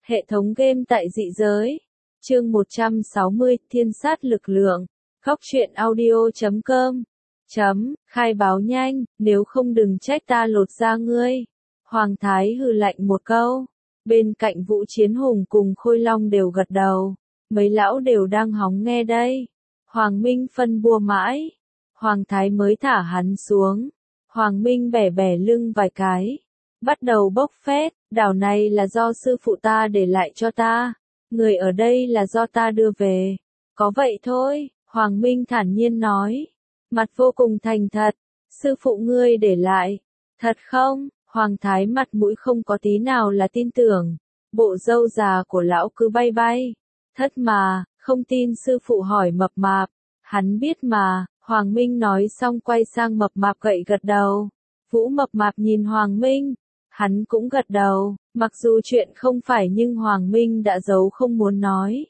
Hệ thống game tại dị giới. Chương 160, Thiên sát lực lượng. Góc truyện audio.com. Khai báo nhanh, nếu không đừng trách ta lột da ngươi. Hoàng Thái hừ lạnh một câu. Bên cạnh Vũ Chiến Hùng cùng Khôi Long đều gật đầu. Mấy lão đều đang hóng nghe đây. Hoàng Minh phân bua mãi. Hoàng Thái mới thả hắn xuống. Hoàng Minh bẻ bẻ lưng vài cái. Bắt đầu bốc phét, đảo này là do sư phụ ta để lại cho ta. Người ở đây là do ta đưa về. Có vậy thôi, Hoàng Minh thản nhiên nói. Mặt vô cùng thành thật. Sư phụ ngươi để lại. Thật không? Hoàng Thái mặt mũi không có tí nào là tin tưởng. Bộ râu già của lão cứ bay bay. Thất mà, không tin sư phụ hỏi Mập Mạp. Hắn biết mà, Hoàng Minh nói xong quay sang Mập Mạp gậy gật đầu. Vũ Mập Mạp nhìn Hoàng Minh. Hắn cũng gật đầu, mặc dù chuyện không phải nhưng Hoàng Minh đã giấu không muốn nói.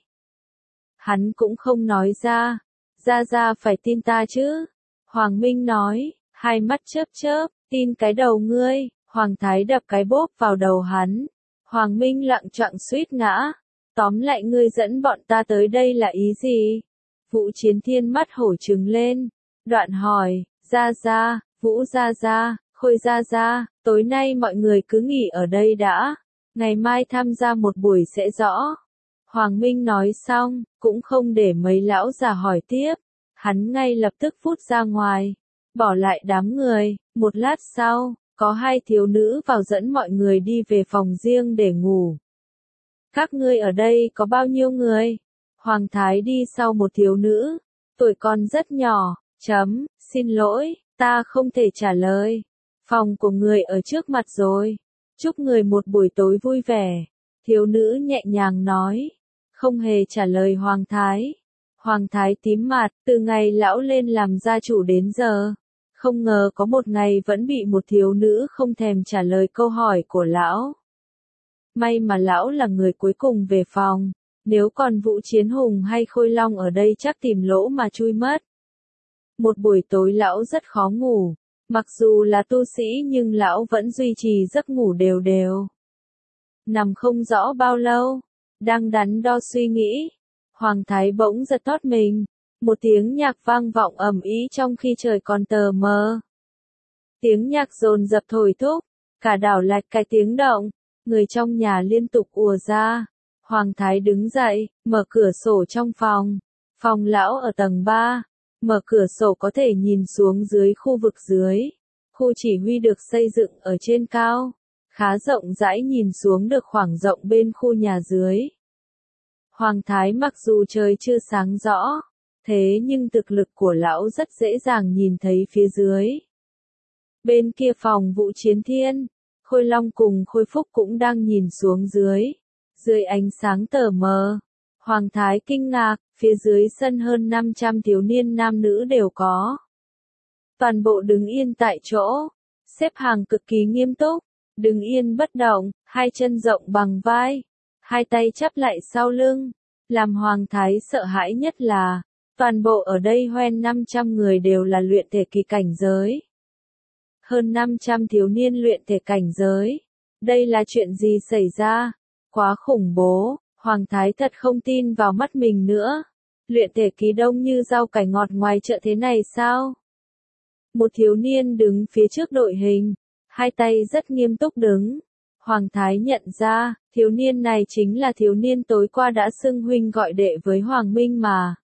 Hắn cũng không nói ra. Ra phải tin ta chứ. Hoàng Minh nói, hai mắt chớp chớp, tin cái đầu ngươi. Hoàng Thái đập cái bốp vào đầu hắn. Hoàng Minh lặng choạng suýt ngã. Tóm lại ngươi dẫn bọn ta tới đây là ý gì? Vũ Chiến Thiên mắt hổ trừng lên. Đoạn hỏi, ra, Vũ ra, Khôi ra, tối nay mọi người cứ nghỉ ở đây đã. Ngày mai tham gia một buổi sẽ rõ. Hoàng Minh nói xong, cũng không để mấy lão già hỏi tiếp. Hắn ngay lập tức phút ra ngoài. Bỏ lại đám người, một lát sau, có hai thiếu nữ vào dẫn mọi người đi về phòng riêng để ngủ. Các ngươi ở đây có bao nhiêu người? Hoàng Thái đi sau một thiếu nữ. Tuổi con rất nhỏ, xin lỗi, ta không thể trả lời. Phòng của người ở trước mặt rồi. Chúc người một buổi tối vui vẻ. Thiếu nữ nhẹ nhàng nói. Không hề trả lời Hoàng Thái. Hoàng Thái tím mặt, từ ngày lão lên làm gia chủ đến giờ. Không ngờ có một ngày vẫn bị một thiếu nữ không thèm trả lời câu hỏi của lão. May mà lão là người cuối cùng về phòng. Nếu còn Vũ Chiến Hùng hay Khôi Long ở đây chắc tìm lỗ mà chui mất. Một buổi tối lão rất khó ngủ. Mặc dù là tu sĩ nhưng lão vẫn duy trì giấc ngủ đều đều. Nằm không rõ bao lâu, đang đắn đo suy nghĩ, Hoàng Thái bỗng giật thót mình. Một tiếng nhạc vang vọng ầm ĩ trong khi trời còn tờ mờ. Tiếng nhạc dồn dập thổi thúc, cả đảo lạch cái tiếng động, người trong nhà liên tục ùa ra. Hoàng Thái đứng dậy, mở cửa sổ trong phòng. Phòng lão ở tầng 3. Mở cửa sổ có thể nhìn xuống dưới khu vực dưới. Khu chỉ huy được xây dựng ở trên cao. Khá rộng rãi nhìn xuống được khoảng rộng bên khu nhà dưới. Hoàng Thái mặc dù trời chưa sáng rõ. Thế nhưng thực lực của lão rất dễ dàng nhìn thấy phía dưới. Bên kia phòng Vũ Chiến Thiên. Khôi Long cùng Khôi Phúc cũng đang nhìn xuống dưới. Dưới ánh sáng tờ mờ. Hoàng Thái kinh ngạc, phía dưới sân hơn 500 thiếu niên nam nữ đều có. Toàn bộ đứng yên tại chỗ, xếp hàng cực kỳ nghiêm túc, đứng yên bất động, hai chân rộng bằng vai, hai tay chắp lại sau lưng. Làm Hoàng Thái sợ hãi nhất là, toàn bộ ở đây hoen 500 người đều là luyện thể kỳ cảnh giới. Hơn 500 thiếu niên luyện thể cảnh giới. Đây là chuyện gì xảy ra? Quá khủng bố. Hoàng Thái thật không tin vào mắt mình nữa. Luyện thể kỳ đông như rau cải ngọt ngoài chợ thế này sao? Một thiếu niên đứng phía trước đội hình, hai tay rất nghiêm túc đứng. Hoàng Thái nhận ra, thiếu niên này chính là thiếu niên tối qua đã xưng huynh gọi đệ với Hoàng Minh mà.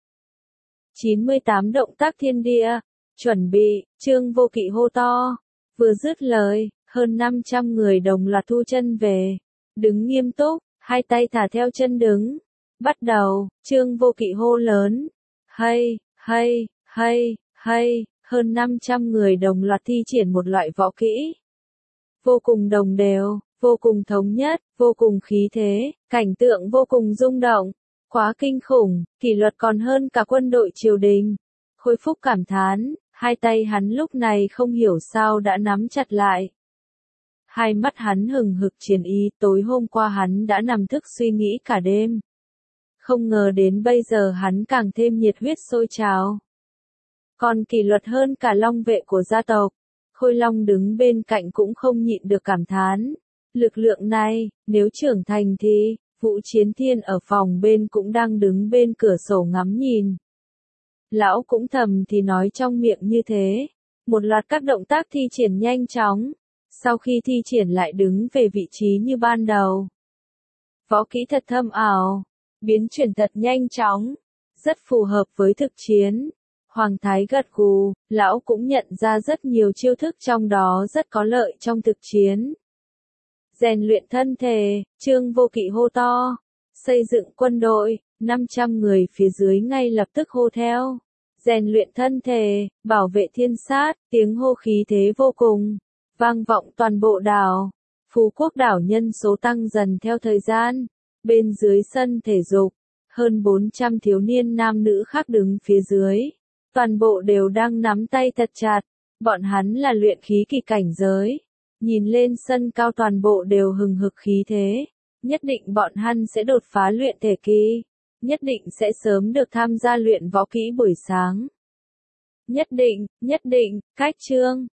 98 động tác thiên địa, chuẩn bị, Trương Vô Kỵ hô to. Vừa dứt lời, hơn 500 người đồng loạt thu chân về. Đứng nghiêm túc. Hai tay thả theo chân đứng. Bắt đầu, Trương Vô Kỵ hô lớn. Hay, hơn 500 người đồng loạt thi triển một loại võ kỹ. Vô cùng đồng đều, vô cùng thống nhất, vô cùng khí thế, cảnh tượng vô cùng rung động. Quá kinh khủng, kỷ luật còn hơn cả quân đội triều đình. Khôi Phúc cảm thán, hai tay hắn lúc này không hiểu sao đã nắm chặt lại. Hai mắt hắn hừng hực chiến ý, tối hôm qua hắn đã nằm thức suy nghĩ cả đêm. Không ngờ đến bây giờ hắn càng thêm nhiệt huyết sôi trào. Còn kỷ luật hơn cả long vệ của gia tộc. Khôi Long đứng bên cạnh cũng không nhịn được cảm thán. Lực lượng này, nếu trưởng thành thì, Vũ Chiến Thiên ở phòng bên cũng đang đứng bên cửa sổ ngắm nhìn. Lão cũng thầm thì nói trong miệng như thế. Một loạt các động tác thi triển nhanh chóng. Sau khi thi triển lại đứng về vị trí như ban đầu. Võ kỹ thật thâm ảo. Biến chuyển thật nhanh chóng. Rất phù hợp với thực chiến. Hoàng Thái gật gù, lão cũng nhận ra rất nhiều chiêu thức trong đó rất có lợi trong thực chiến. Rèn luyện thân thể, Trương Vô Kỵ hô to. Xây dựng quân đội, 500 người phía dưới ngay lập tức hô theo. Rèn luyện thân thể, bảo vệ thiên sát, tiếng hô khí thế vô cùng. Vang vọng toàn bộ đảo. Phú Quốc đảo nhân số tăng dần theo thời gian. Bên dưới sân thể dục, hơn 400 thiếu niên nam nữ khác đứng phía dưới. Toàn bộ đều đang nắm tay thật chặt. Bọn hắn là luyện khí kỳ cảnh giới. Nhìn lên sân cao toàn bộ đều hừng hực khí thế. Nhất định bọn hắn sẽ đột phá luyện thể kỳ. Nhất định sẽ sớm được tham gia luyện võ kỹ buổi sáng. Nhất định, cách chương.